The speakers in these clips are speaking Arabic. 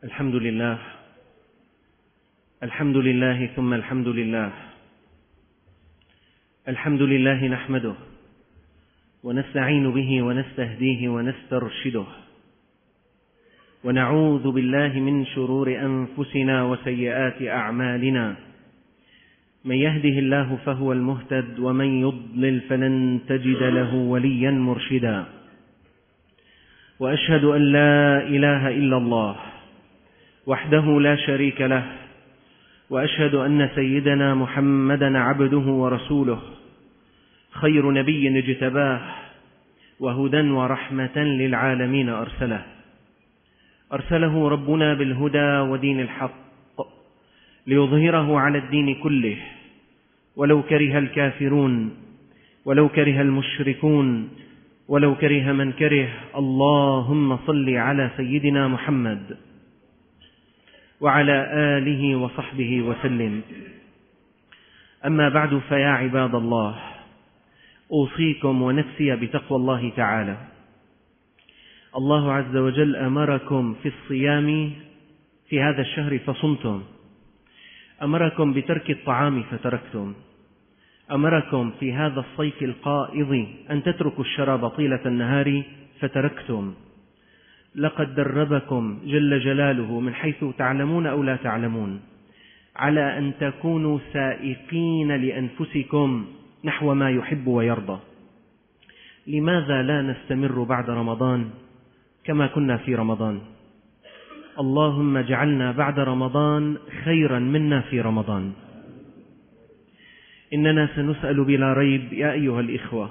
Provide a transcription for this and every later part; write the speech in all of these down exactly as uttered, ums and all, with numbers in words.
الحمد لله الحمد لله ثم الحمد لله الحمد لله نحمده ونستعين به ونستهديه ونسترشده ونعوذ بالله من شرور أنفسنا وسيئات أعمالنا. من يهده الله فهو المهتد ومن يضلل فلن تجد له وليا مرشدا. وأشهد أن لا إله إلا الله وحده لا شريك له، وأشهد أن سيدنا محمدا عبده ورسوله، خير نبي اجتباه وهدى ورحمة للعالمين أرسله أرسله ربنا بالهدى ودين الحق ليظهره على الدين كله ولو كره الكافرون ولو كره المشركون ولو كره من كره. اللهم صل على سيدنا محمد وعلى آله وصحبه وسلم. أما بعد، فيا عباد الله، أوصيكم ونفسي بتقوى الله تعالى. الله عز وجل أمركم في الصيام في هذا الشهر فصمتم، أمركم بترك الطعام فتركتم، أمركم في هذا الصيف القائض أن تتركوا الشراب طيلة النهار فتركتم. لقد دربكم جل جلاله من حيث تعلمون أو لا تعلمون على أن تكونوا سائقين لأنفسكم نحو ما يحب ويرضى. لماذا لا نستمر بعد رمضان كما كنا في رمضان؟ اللهم اجعلنا بعد رمضان خيرا منا في رمضان. إننا سنسأل بلا ريب يا أيها الإخوة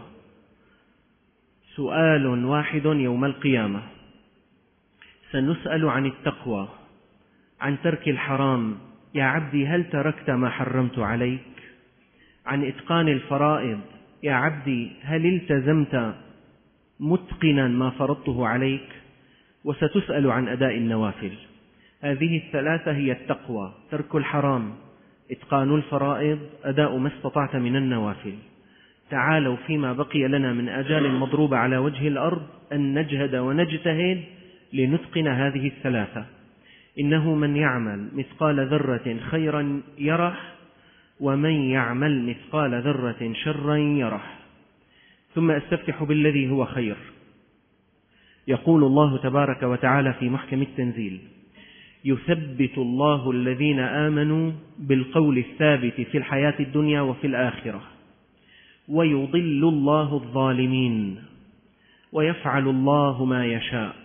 سؤال واحد يوم القيامة، سنسأل عن التقوى، عن ترك الحرام. يا عبدي هل تركت ما حرمت عليك؟ عن إتقان الفرائض. يا عبدي هل التزمت متقنا ما فرضته عليك؟ وستسأل عن أداء النوافل. هذه الثلاثة هي التقوى: ترك الحرام، إتقان الفرائض، أداء ما استطعت من النوافل. تعالوا فيما بقي لنا من آجال مضروبة على وجه الأرض أن نجهد ونجتهد لنتقن هذه الثلاثة. إنه من يعمل مثقال ذرة خيرا يره، ومن يعمل مثقال ذرة شرا يره. ثم أستفتح بالذي هو خير. يقول الله تبارك وتعالى في محكم التنزيل: يثبت الله الذين آمنوا بالقول الثابت في الحياة الدنيا وفي الآخرة، ويضل الله الظالمين، ويفعل الله ما يشاء.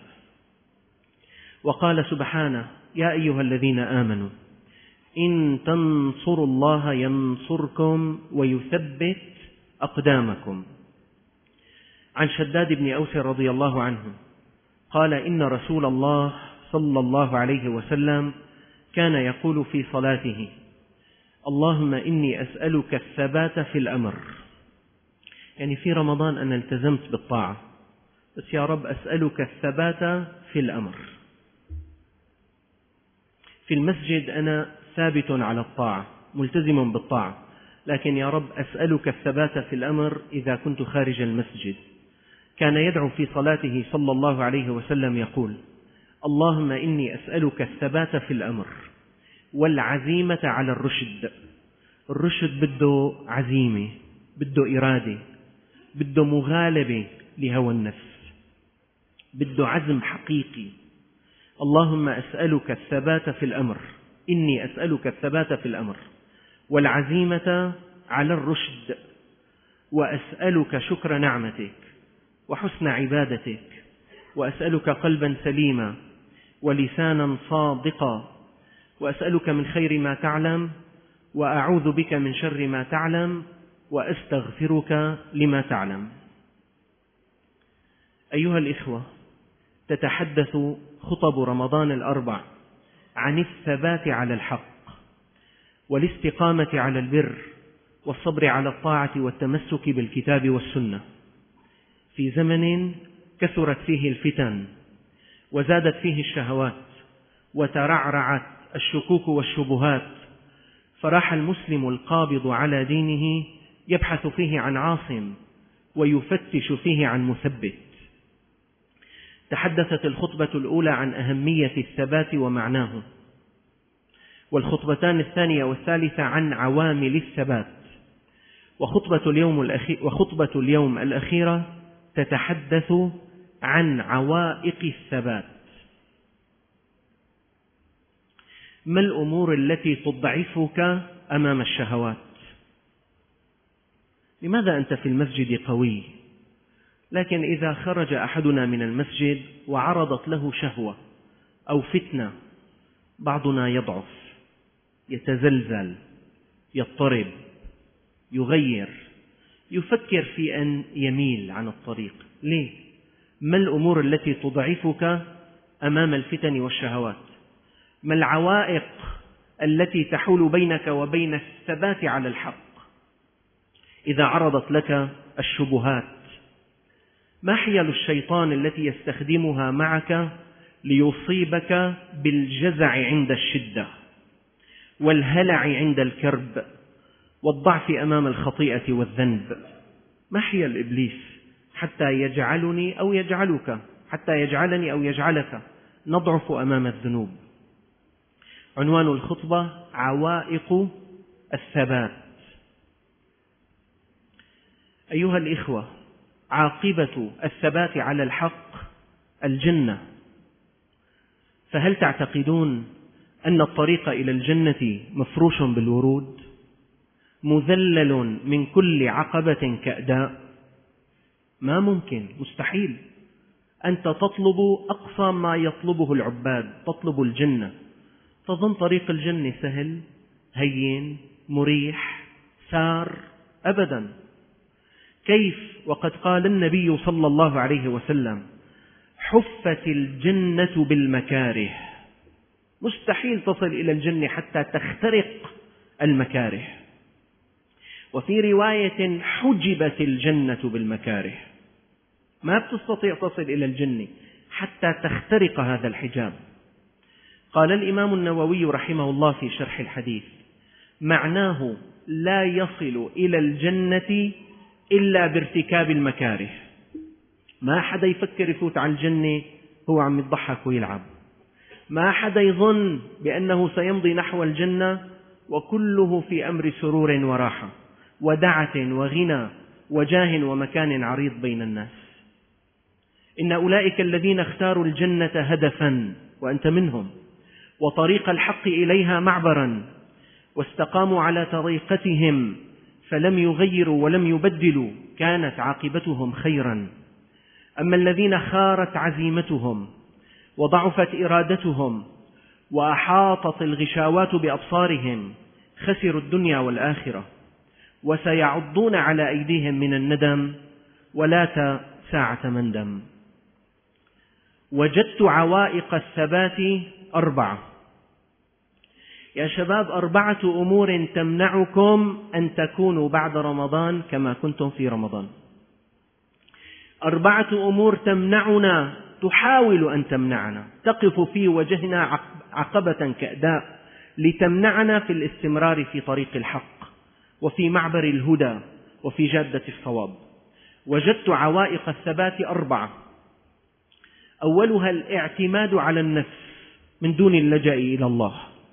وقال سبحانه: يا أيها الذين آمنوا إن تنصروا الله ينصركم ويثبت أقدامكم. عن شداد بن أوس رضي الله عنه قال: إن رسول الله صلى الله عليه وسلم كان يقول في صلاته: اللهم إني أسألك الثبات في الأمر. يعني في رمضان أنا التزمت بالطاعة، بس يا رب أسألك الثبات في الأمر. في المسجد أنا ثابت على الطاعة، ملتزم بالطاعة، لكن يا رب أسألك الثبات في الأمر إذا كنت خارج المسجد. كان يدعو في صلاته صلى الله عليه وسلم يقول: اللهم إني أسألك الثبات في الأمر والعزيمة على الرشد. الرشد بده عزيمة، بده إرادة، بده مغالبة لهوى النفس، بده عزم حقيقي. اللهم أسألك الثبات في الأمر، إني أسألك الثبات في الأمر والعزيمة على الرشد، وأسألك شكر نعمتك وحسن عبادتك، وأسألك قلبا سليما ولسانا صادقا، وأسألك من خير ما تعلم، وأعوذ بك من شر ما تعلم، وأستغفرك لما تعلم. أيها الإخوة، تتحدث خطب رمضان الأربع عن الثبات على الحق والاستقامة على البر والصبر على الطاعة والتمسك بالكتاب والسنة، في زمن كثرت فيه الفتن وزادت فيه الشهوات وترعرعت الشكوك والشبهات، فراح المسلم القابض على دينه يبحث فيه عن عاصم ويفتش فيه عن مثبت. تحدثت الخطبة الأولى عن أهمية الثبات ومعناه، والخطبتان الثانية والثالثة عن عوامل الثبات، وخطبة اليوم الأخير وخطبة اليوم الأخيرة تتحدث عن عوائق الثبات. ما الأمور التي تضعفك أمام الشهوات؟ لماذا أنت في المسجد قوي، لكن إذا خرج أحدنا من المسجد وعرضت له شهوة أو فتنة بعضنا يضعف، يتزلزل، يضطرب، يغير، يفكر في أن يميل عن الطريق. ليه؟ ما الأمور التي تضعفك أمام الفتن والشهوات؟ ما العوائق التي تحول بينك وبين الثبات على الحق إذا عرضت لك الشبهات؟ ما حيل الشيطان التي يستخدمها معك ليصيبك بالجزع عند الشدة، والهلع عند الكرب، والضعف أمام الخطيئة والذنب؟ ما حيل إبليس حتى يجعلني أو يجعلك حتى يجعلني أو يجعلك نضعف أمام الذنوب؟ عنوان الخطبة: عوائق الثبات. أيها الإخوة، عاقبة الثبات على الحق الجنة. فهل تعتقدون أن الطريق إلى الجنة مفروش بالورود، مذلل من كل عقبة كأداء؟ ما ممكن، مستحيل. أنت تطلب أقصى ما يطلبه العباد، تطلب الجنة، تظن طريق الجنة سهل هين مريح سار؟ أبدا. كيف وقد قال النبي صلى الله عليه وسلم: حفت الجنة بالمكاره. مستحيل تصل إلى الجنة حتى تخترق المكاره. وفي رواية: حجبت الجنة بالمكاره. ما بتستطيع تصل إلى الجنة حتى تخترق هذا الحجاب. قال الإمام النووي رحمه الله في شرح الحديث: معناه لا يصل إلى الجنة إلا بارتكاب المكاره. ما حدا يفكر يفوت على الجنة هو عم يضحك ويلعب. ما حدا يظن بأنه سيمضي نحو الجنة وكله في أمر سرور وراحة ودعة وغنى وجاه ومكان عريض بين الناس. إن أولئك الذين اختاروا الجنة هدفا، وأنت منهم، وطريق الحق إليها معبرا، واستقاموا على طريقتهم فلم يغيروا ولم يبدلوا، كانت عاقبتهم خيرا. أما الذين خارت عزيمتهم وضعفت إرادتهم وأحاطت الغشاوات بأبصارهم خسروا الدنيا والآخرة، وسيعضون على أيديهم من الندم ولا ساعة مندم. وجدت عوائق الثبات أربعة. يا شباب، أربعة أمور تمنعكم أن تكونوا بعد رمضان كما كنتم في رمضان. أربعة أمور تمنعنا، تحاول أن تمنعنا، تقف في وجهنا عقبة كأداء لتمنعنا في الاستمرار في طريق الحق وفي معبر الهدى وفي جادة الصواب. وجدت عوائق الثبات أربعة. أولها الاعتماد على النفس من دون اللجأ إلى الله،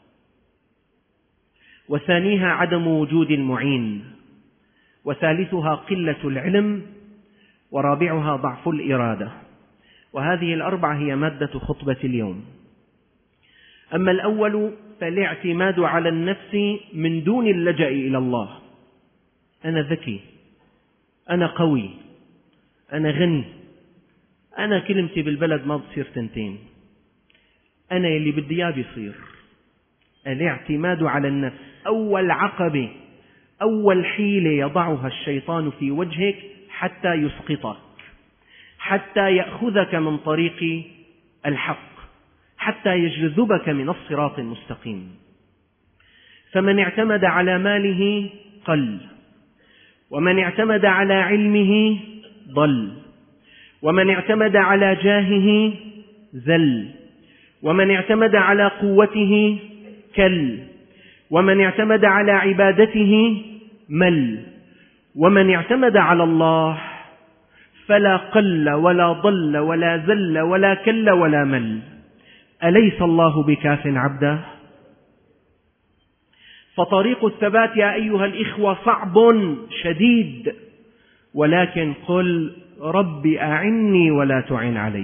وثانيها عدم وجود المعين، وثالثها قلة العلم، ورابعها ضعف الإرادة. وهذه الأربعة هي مادة خطبة اليوم. أما الأول فالاعتماد على النفس من دون اللجأ إلى الله. أنا ذكي، أنا قوي، أنا غني، أنا كلمتي بالبلد ما بتصير تنتين، أنا اللي بدي إياه بيصير. الاعتماد على النفس أول عقبة، أول حيلة يضعها الشيطان في وجهك حتى يسقطك، حتى يأخذك من طريق الحق، حتى يجذبك من الصراط المستقيم. فمن اعتمد على ماله قل، ومن اعتمد على علمه ضل، ومن اعتمد على جاهه زل، ومن اعتمد على قوته كل، ومن اعتمد على عبادته مل، ومن اعتمد على الله فلا قل ولا ضل ولا زل ولا كل ولا مل. أليس الله بكاف عبده؟ فطريق الثبات يا أيها الإخوة صعب شديد، ولكن قل رب أعني ولا تعن علي.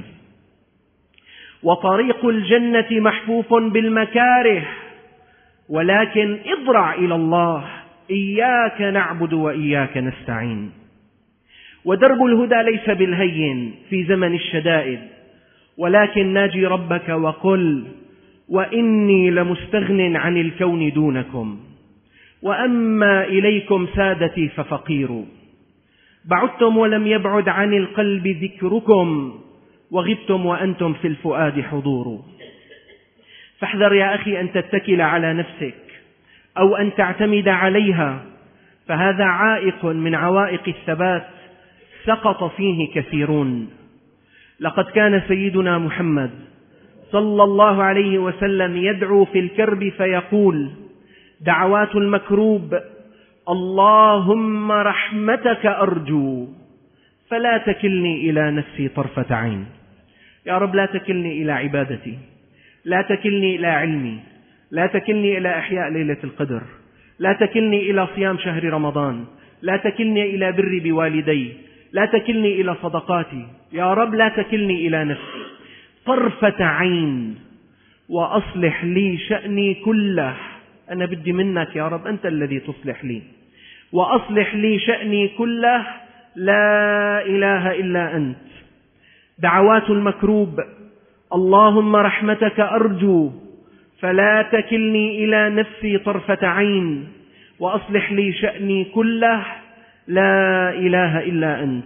وطريق الجنة محفوف بالمكاره، ولكن اضرع إلى الله، إياك نعبد وإياك نستعين. ودرب الهدى ليس بالهين في زمن الشدائد، ولكن ناجي ربك وقل وإني لمستغن عن الكون دونكم، وأما إليكم سادتي ففقير. بعدتم ولم يبعد عن القلب ذكركم، وغبتم وأنتم في الفؤاد حضور. فاحذر يا أخي أن تتكل على نفسك أو أن تعتمد عليها، فهذا عائق من عوائق الثبات سقط فيه كثيرون. لقد كان سيدنا محمد صلى الله عليه وسلم يدعو في الكرب فيقول: دعوات المكروب اللهم رحمتك أرجو فلا تكلني إلى نفسي طرفة عين. يا رب لا تكلني إلى عبادتي، لا تكلني إلى علمي، لا تكلني إلى إحياء ليلة القدر، لا تكلني إلى صيام شهر رمضان، لا تكلني إلى بر بوالدي، لا تكلني إلى صدقاتي. يا رب لا تكلني إلى نفسي طرفة عين، وأصلح لي شأني كله. أنا بدي منك يا رب، أنت الذي تصلح لي. وأصلح لي شأني كله، لا إله إلا أنت. دعوات المكروب اللهم رحمتك أرجو فلا تكلني إلى نفسي طرفة عين، وأصلح لي شأني كله، لا إله إلا أنت.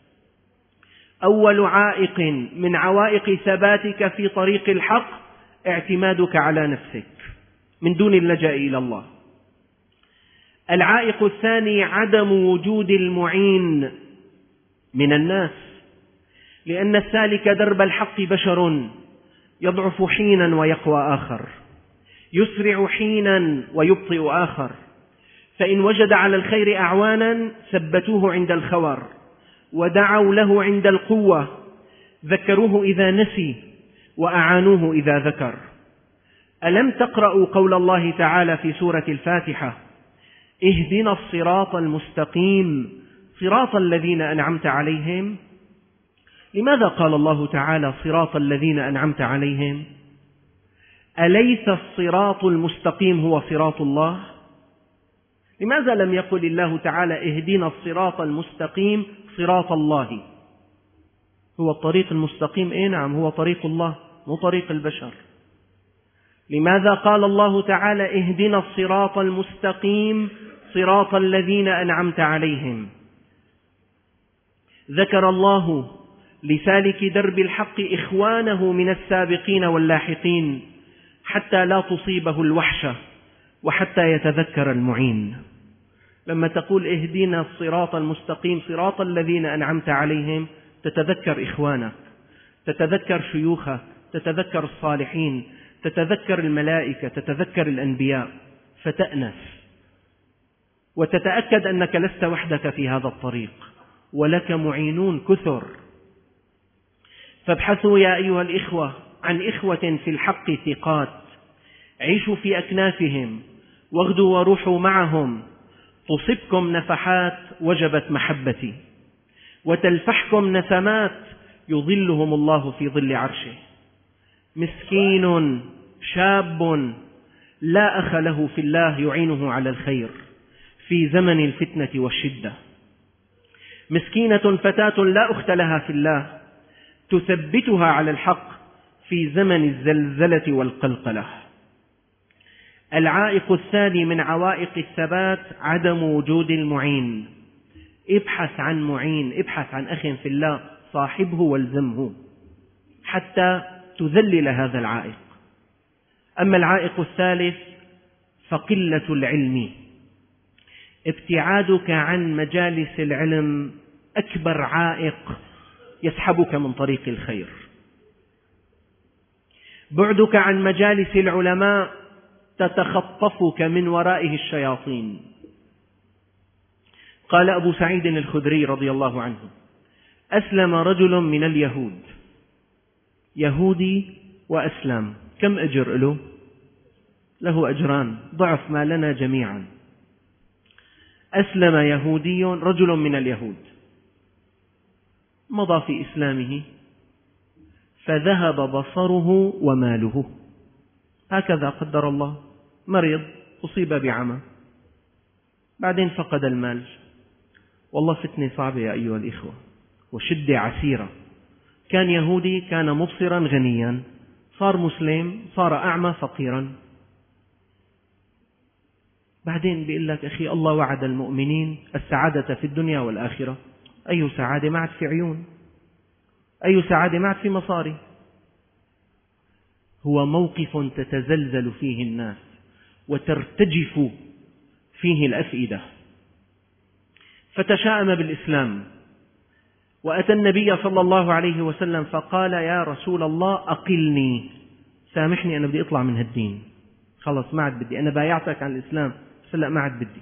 أول عائق من عوائق ثباتك في طريق الحق اعتمادك على نفسك من دون اللجأ إلى الله. العائق الثاني عدم وجود المعين من الناس، لأن السالك درب الحق بشر يضعف حينا ويقوى آخر، يسرع حينا ويبطئ آخر. فإن وجد على الخير أعوانا ثبتوه عند الخور، ودعوا له عند القوة، ذكروه إذا نسي وأعانوه إذا ذكر. ألم تقرأوا قول الله تعالى في سورة الفاتحة: اهدنا الصراط المستقيم صراط الذين أنعمت عليهم؟ لماذا قال الله تعالى صراط الذين أنعمت عليهم؟ أليس الصراط المستقيم هو صراط الله؟ لماذا لم يقل الله تعالى اهدنا الصراط المستقيم صراط الله؟ هو الطريق المستقيم، إيه نعم، هو طريق الله مو طريق البشر. لماذا قال الله تعالى اهدنا الصراط المستقيم صراط الذين أنعمت عليهم؟ ذكر الله لسالك درب الحق إخوانه من السابقين واللاحقين حتى لا تصيبه الوحشة وحتى يتذكر المعين. لما تقول اهدنا الصراط المستقيم صراط الذين أنعمت عليهم، تتذكر إخوانك، تتذكر شيوخك، تتذكر الصالحين، تتذكر الملائكة، تتذكر الأنبياء، فتأنس وتتأكد أنك لست وحدك في هذا الطريق، ولك معينون كثر. فابحثوا يا أيها الإخوة عن إخوة في الحق ثقات، عيشوا في أكنافهم، واغدوا وروحوا معهم، تصبكم نفحات وجبت محبتي، وتلفحكم نسمات يظلهم الله في ظل عرشه. مسكين شاب لا أخ له في الله يعينه على الخير في زمن الفتنة والشدة. مسكينة فتاة لا أخت لها في الله تثبتها على الحق في زمن الزلزلة والقلقلة. العائق الثاني من عوائق الثبات عدم وجود المعين. ابحث عن معين، ابحث عن أخ في الله، صاحبه والزمه حتى تذلل هذا العائق. أما العائق الثالث فقلة العلم. ابتعادك عن مجالس العلم أكبر عائق يسحبك من طريق الخير. بعدك عن مجالس العلماء تتخطفك من ورائه الشياطين. قال أبو سعيد الخدري رضي الله عنه: أسلم رجل من اليهود، يهودي وأسلم، كم أجر له؟ له أجران ضعف ما لنا جميعا. أسلم يهودي رجل من اليهود، مضى في إسلامه فذهب بصره وماله، هكذا قدر الله، مريض أصيب بعمى بعدين فقد المال. والله فتنة صعبة يا أيها الإخوة وشدة عسيرة. كان يهودي، كان مبصرا غنيا، صار مسلم، صار أعمى فقيرا. بعدين بيقول لك أخي الله وعد المؤمنين السعادة في الدنيا والآخرة. أي سعادة؟ ما عاد في عيون، أي سعادة؟ ما عاد في مصاري. هو موقف تتزلزل فيه الناس وترتجف فيه الأفئدة. فتشاءم بالإسلام وأتى النبي صلى الله عليه وسلم فقال يا رسول الله أقلني، سامحني أنا بدي أطلع من هالدين، خلص ما عاد بدي، أنا بايعتك عن الإسلام بس لا ما عاد بدي.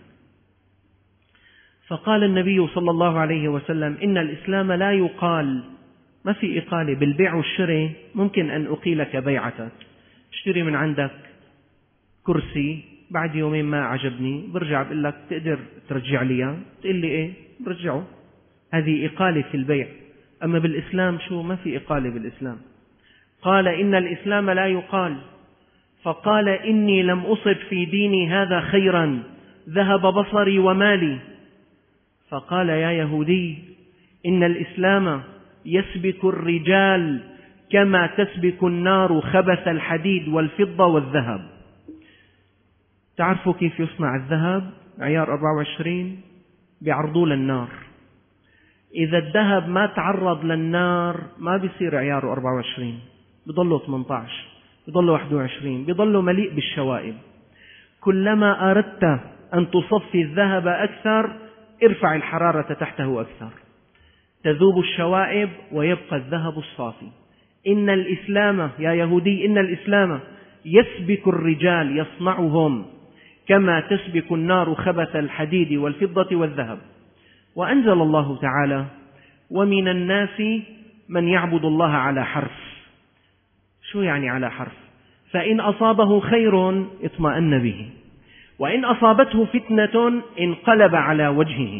فقال النبي صلى الله عليه وسلم إن الإسلام لا يقال، ما في إقالة بالبيع والشراء. ممكن أن أقيلك بيعتك، اشتري من عندك كرسي، بعد يومين ما عجبني برجع بقول لك تقدر ترجع لي، تقول لي إيه برجعه. هذه إقالة في البيع. أما بالإسلام شو؟ ما في إقالة بالإسلام. قال إن الإسلام لا يقال. فقال إني لم أصب في ديني هذا خيرا، ذهب بصري ومالي. فقال يا يهودي إن الإسلام يسبك الرجال كما تسبك النار خبث الحديد والفضة والذهب. تعرفوا كيف يصنع الذهب؟ عيار أربعة وعشرين بيعرضوه للنار. إذا الذهب ما تعرض للنار ما بيصير عياره أربعة وعشرين، بيضله ثمانية عشر، بيضله واحد وعشرين، بيضله مليء بالشوائب. كلما أردت أن تصفي الذهب أكثر ارفع الحرارة تحته أكثر، تذوب الشوائب ويبقى الذهب الصافي. إن الإسلام يا يهودي إن الإسلام يسبك الرجال، يصنعهم كما تسبك النار خبث الحديد والفضة والذهب. وأنزل الله تعالى ومن الناس من يعبد الله على حرف. شو يعني على حرف؟ فإن أصابه خير اطمأن به، وإن أصابته فتنة انقلب على وجهه.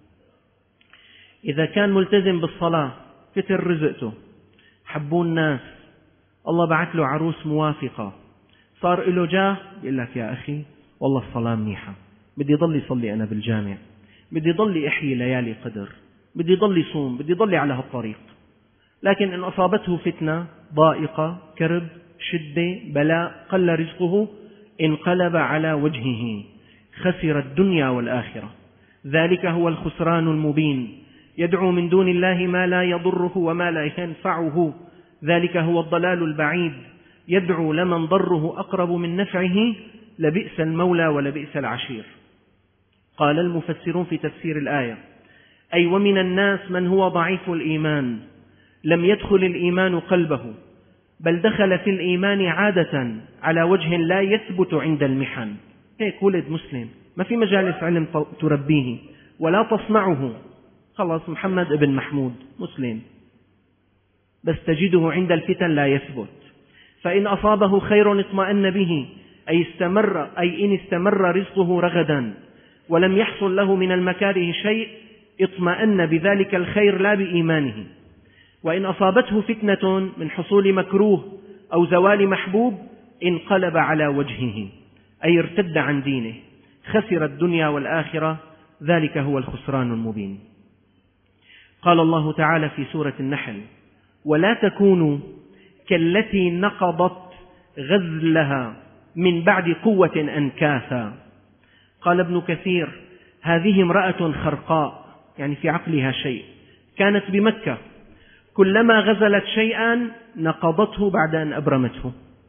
إذا كان ملتزم بالصلاة كتر رزقته، حبوا الناس، الله بعث له عروس موافقة، صار له جاه، يقول لك يا أخي والله الصلاة منيحة، بدي ضل يصلي أنا بالجامع، بدي ضل أحيي ليالي قدر، بدي ضل يصوم، بدي ضل على هالطريق. لكن إن أصابته فتنة، ضائقة، كرب، شدة، بلاء، قل رزقه، انقلب على وجهه، خسر الدنيا والآخرة. ذلك هو الخسران المبين. يدعو من دون الله ما لا يضره وما لا ينفعه، ذلك هو الضلال البعيد. يدعو لمن ضره أقرب من نفعه، لبئس المولى ولبئس العشير. قال المفسرون في تفسير الآية أي ومن الناس من هو ضعيف الإيمان، لم يدخل الإيمان قلبه، بل دخل في الإيمان عادة على وجه لا يثبت عند المحن. هيك ولد مسلم ما في مجالس علم تربيه ولا تصنعه، خلاص محمد ابن محمود مسلم، بس تجده عند الفتن لا يثبت. فإن أصابه خير اطمأن به، أي استمر أي إن استمر رزقه رغدا ولم يحصل له من المكاره شيء اطمأن بذلك الخير لا بإيمانه. وإن أصابته فتنة من حصول مكروه أو زوال محبوب انقلب على وجهه، أي ارتد عن دينه، خسر الدنيا والآخرة، ذلك هو الخسران المبين. قال الله تعالى في سورة النحل ولا تكونوا كالتي نقضت غزلها من بعد قوة أنكاثا. قال ابن كثير هذه امرأة خرقاء، يعني في عقلها شيء، كانت بمكة، كلما غزلت شيئا نقضته بعد أن أبرمته.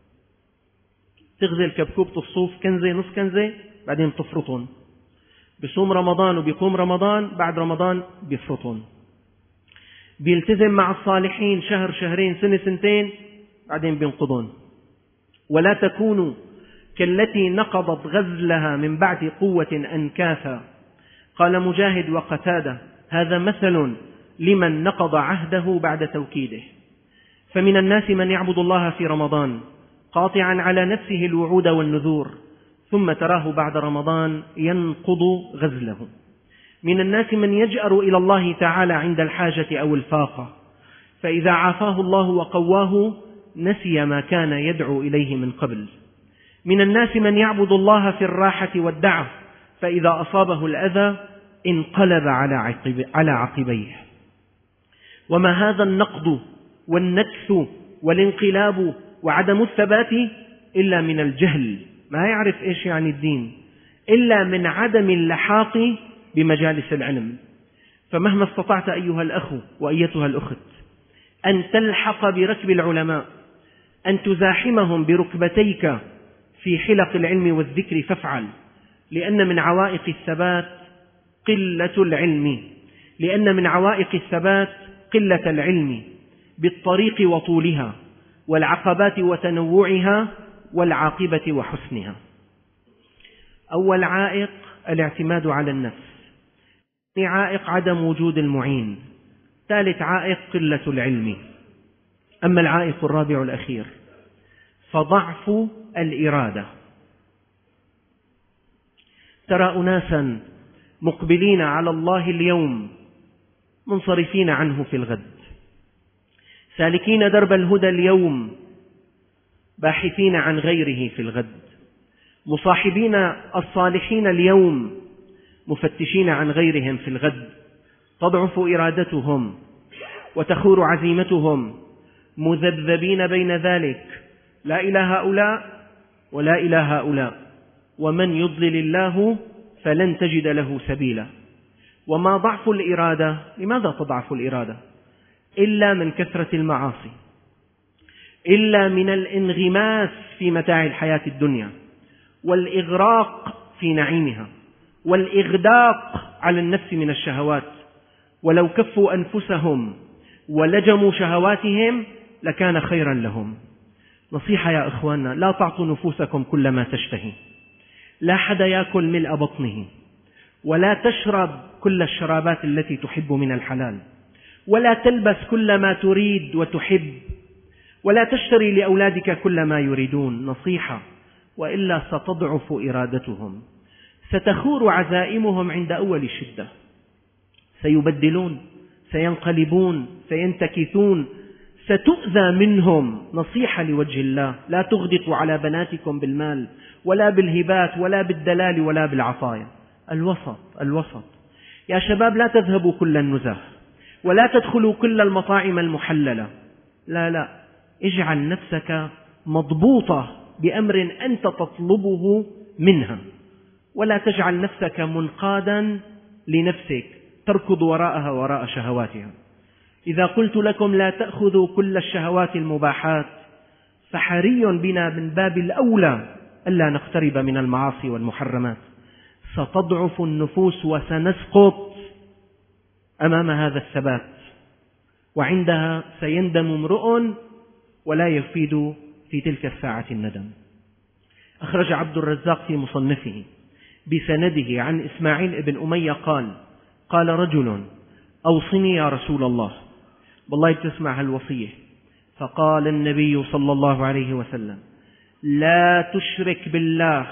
تغزل كبكوبة الصوف كنزة نص كنزة بعدين تفرطون، بصوم رمضان وبيقوم رمضان، بعد رمضان بيفرطون، بيلتزم مع الصالحين شهر شهرين سنة سنتين بعدين بينقضون. ولا تكونوا كالتي نقضت غزلها من بعد قوة أنكاثا. قال مجاهد وقتادة هذا مثل لمن نقض عهده بعد توكيده. فمن الناس من يعبد الله في رمضان قاطعا على نفسه الوعود والنذور، ثم تراه بعد رمضان ينقض غزله. من الناس من يجأر إلى الله تعالى عند الحاجة أو الفاقة، فإذا عافاه الله وقواه نسي ما كان يدعو إليه من قبل. من الناس من يعبد الله في الراحة والدعة، فإذا أصابه الأذى انقلب على عقبيه. وما هذا النقض والنكث والانقلاب وعدم الثبات إلا من الجهل، ما يعرف إيش يعني الدين، إلا من عدم اللحاق بمجالس العلم. فمهما استطعت أيها الأخ وأيتها الأخت أن تلحق بركب العلماء، أن تزاحمهم بركبتيك في حلق العلم والذكر فافعل، لأن من عوائق الثبات قلة العلم، لأن من عوائق الثبات قلة العلم بالطريق وطولها والعقبات وتنوعها والعاقبة وحسنها. أول عائق الاعتماد على النفس، ثاني عائق عدم وجود المعين، ثالث عائق قلة العلم. أما العائق الرابع الأخير فضعف الإرادة. ترى أناسا مقبلين على الله اليوم منصرفين عنه في الغد، سالكين درب الهدى اليوم باحثين عن غيره في الغد، مصاحبين الصالحين اليوم مفتشين عن غيرهم في الغد. تضعف إرادتهم وتخور عزيمتهم مذبذبين بين ذلك، لا إلى هؤلاء ولا إلى هؤلاء، ومن يضلل الله فلن تجد له سبيلا. وما ضعف الإرادة؟ لماذا تضعف الإرادة؟ إلا من كثرة المعاصي، إلا من الانغماس في متاع الحياة الدنيا والإغراق في نعيمها والإغداق على النفس من الشهوات. ولو كفوا أنفسهم ولجموا شهواتهم لكان خيرا لهم. نصيحة يا إخواننا، لا تعطوا نفوسكم كل ما تشتهي، لا حدا يأكل ملء بطنه، ولا تشرب كل الشرابات التي تحب من الحلال، ولا تلبس كل ما تريد وتحب، ولا تشتري لأولادك كل ما يريدون. نصيحة، وإلا ستضعف إرادتهم، ستخور عزائمهم عند أول شدة، سيبدلون، سينقلبون، سينتكثون، ستؤذى منهم. نصيحة لوجه الله، لا تغدقوا على بناتكم بالمال ولا بالهبات ولا بالدلال ولا بالعطايا. الوسط الوسط. يا شباب، لا تذهبوا كل النزه ولا تدخلوا كل المطاعم المحللة، لا لا، اجعل نفسك مضبوطة بأمر أنت تطلبه منها، ولا تجعل نفسك منقادا لنفسك تركض وراءها وراء شهواتها. إذا قلت لكم لا تأخذوا كل الشهوات المباحات، فحري بنا من باب الأولى ألا نقترب من المعاصي والمحرمات. ستضعف النفوس وسنسقط أمام هذا الثبات، وعندها سيندم امرؤ ولا يفيد في تلك الساعة الندم. أخرج عبد الرزاق في مصنفه بسنده عن إسماعيل بن أمية قال: قال رجل: أوصني يا رسول الله. والله بتسمع هالوصية. فقال النبي صلى الله عليه وسلم: لا تشرك بالله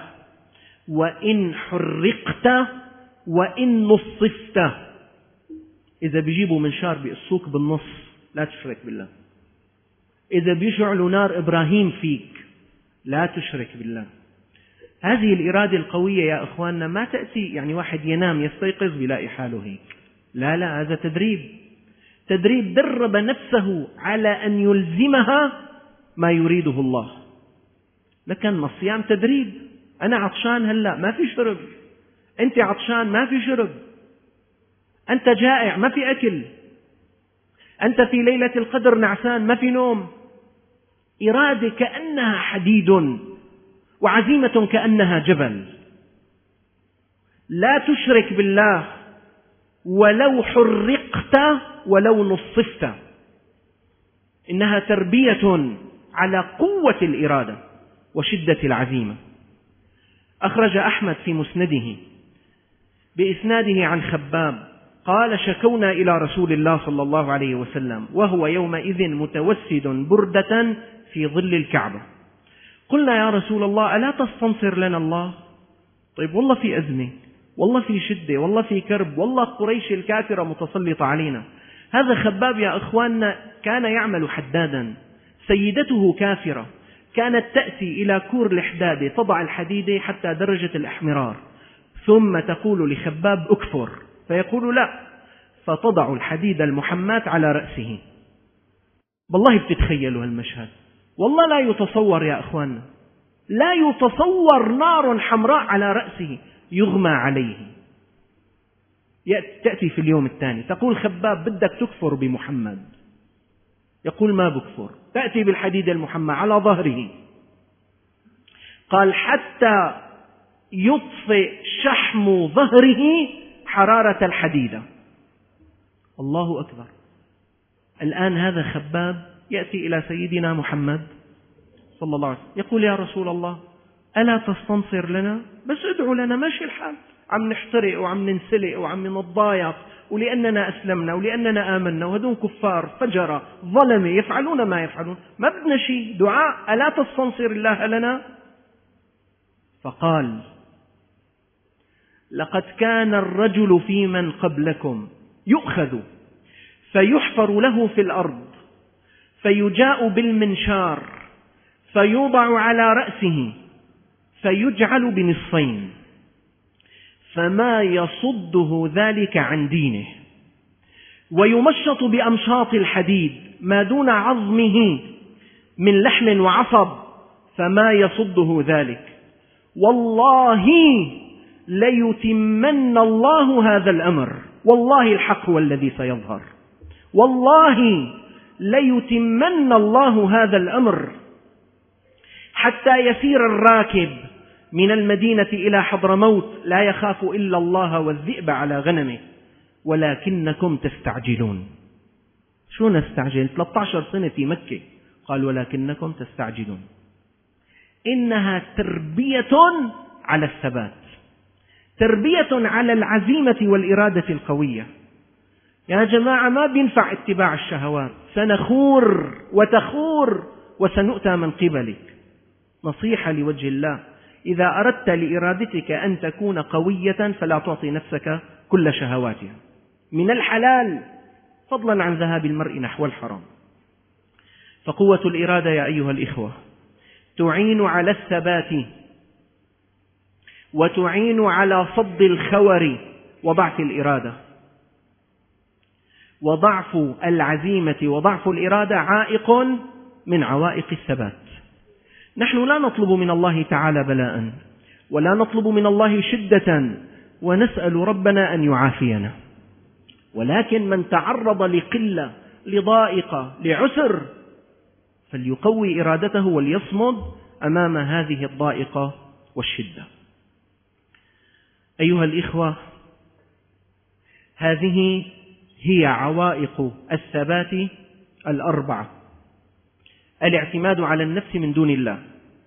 وإن حرقت وإن نصفت. إذا بيجيبوا منشار بيقصوك بالنص لا تشرك بالله. إذا بيشعلوا نار إبراهيم فيك لا تشرك بالله. هذه الإرادة القوية يا أخواننا ما تأتي يعني واحد ينام يستيقظ بيلاقي حاله هيك، لا لا، هذا تدريب تدريب درب نفسه على أن يلزمها ما يريده الله. لكن الصيام تدريب. أنا عطشان هلأ ما في شرب، أنت عطشان ما في شرب، أنت جائع ما في أكل، أنت في ليلة القدر نعسان ما في نوم. إرادة كأنها حديد وعزيمة كأنها جبل. لا تشرك بالله ولو حرقت ولو نصفت. إنها تربية على قوة الإرادة وشدة العزيمة. أخرج أحمد في مسنده بإسناده عن خباب قال شكونا إلى رسول الله صلى الله عليه وسلم وهو يومئذ متوسد بردة في ظل الكعبة، قلنا يا رسول الله ألا تستنصر لنا الله؟ طيب والله في أزمة، والله في شدة، والله في كرب، والله قريش الكافرة متسلطة علينا. هذا خباب يا أخواننا كان يعمل حدادا، سيدته كافرة، كانت تأتي إلى كور الحدادة تضع الحديدة حتى درجة الإحمرار، ثم تقول لخباب أكفر، فيقول لا، فتضع الحديد المحماة على رأسه. والله بتتخيلوا هالمشهد، والله لا يتصور يا أخواننا، لا يتصور، نار حمراء على رأسه يغمى عليه. تأتي في اليوم الثاني تقول خباب بدك تكفر بمحمد، يقول ما بكفر، تأتي بالحديد المحمى على ظهره، قال حتى يطفئ شحم ظهره حرارة الحديدة. الله أكبر. الآن هذا خباب يأتي إلى سيدنا محمد صلى الله عليه وسلم يقول يا رسول الله ألا تستنصر لنا؟ بس ادعوا لنا، ماشي الحال، عم نحترق وعم ننسلق وعم نتضايق، ولأننا أسلمنا ولأننا آمنا، وهدون كفار فجرة ظلمة يفعلون ما يفعلون، ما بدنا شيء، دعاء، ألا تستنصر الله لنا؟ فقال لقد كان الرجل في من قبلكم يؤخذ فيحفر له في الأرض، فيجاء بالمنشار فيوضع على رأسه فيجعل بنصفين، فما يصده ذلك عن دينه، ويمشط بأمشاط الحديد ما دون عظمه من لحم وعصب، فما يصده ذلك، والله ليتمن الله هذا الأمر، والله الحق هو الذي سيظهر، والله ليتمن الله هذا الأمر، حتى يسير الراكب من المدينة إلى حضرموت لا يخاف إلا الله والذئب على غنمه، ولكنكم تستعجلون. شو نستعجل؟ ثلاثة عشر سنة في مكة، قال ولكنكم تستعجلون. إنها تربية على الثبات، تربية على العزيمة والإرادة القوية. يا جماعة ما بينفع اتباع الشهوات، سنخور وتخور وسنؤتى من قبلك. نصيحة لوجه الله، إذا أردت لإرادتك أن تكون قوية فلا تعطي نفسك كل شهواتها من الحلال، فضلا عن ذهاب المرء نحو الحرام. فقوة الإرادة يا أيها الإخوة تعين على الثبات، وتعين على صد الخور وضعف الإرادة. وضعف العزيمة وضعف الإرادة عائق من عوائق الثبات. نحن لا نطلب من الله تعالى بلاء، ولا نطلب من الله شدة، ونسأل ربنا أن يعافينا، ولكن من تعرض لقلة، لضائقة، لعسر، فليقوي إرادته وليصمد أمام هذه الضائقة والشدة. أيها الإخوة، هذه هي عوائق الثبات الأربعة: الاعتماد على النفس من دون الله،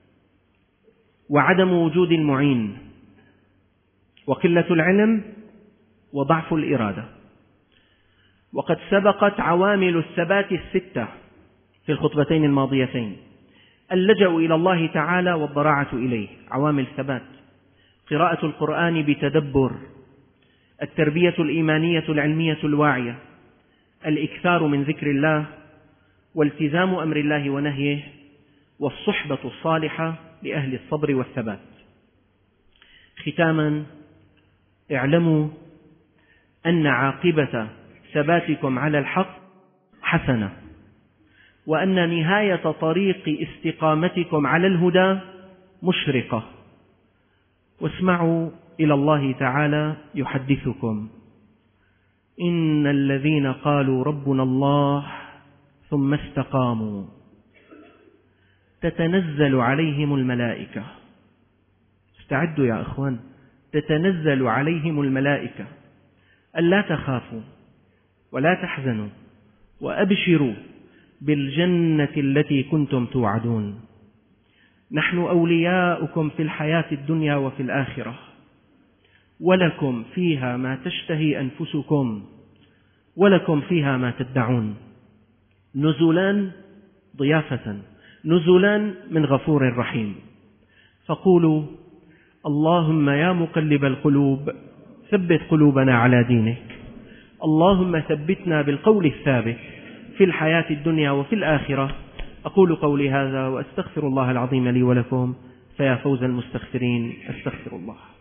وعدم وجود المعين، وقلة العلم، وضعف الإرادة. وقد سبقت عوامل الثبات الستة في الخطبتين الماضيتين: اللجأ إلى الله تعالى والضراعة إليه، عوامل ثبات، قراءة القرآن بتدبر، التربية الإيمانية العلمية الواعية، الإكثار من ذكر الله، والتزام أمر الله ونهيه، والصحبة الصالحة لأهل الصبر والثبات. ختاما، اعلموا أن عاقبة ثباتكم على الحق حسنة، وأن نهاية طريق استقامتكم على الهدى مشرقة. واسمعوا إلى الله تعالى يحدثكم: إن الذين قالوا ربنا الله ثم استقاموا تتنزل عليهم الملائكة. استعدوا يا أخوان، تتنزل عليهم الملائكة ألا تخافوا ولا تحزنوا وأبشروا بالجنة التي كنتم توعدون، نحن أولياؤكم في الحياة الدنيا وفي الآخرة، ولكم فيها ما تشتهي أنفسكم ولكم فيها ما تدعون. نزلان ضيافة، نزلان من غفور رحيم. فقولوا اللهم يا مقلب القلوب ثبت قلوبنا على دينك، اللهم ثبتنا بالقول الثابت في الحياة الدنيا وفي الآخرة. أقول قولي هذا وأستغفر الله العظيم لي ولكم، فيا فوز المستغفرين، أستغفر الله.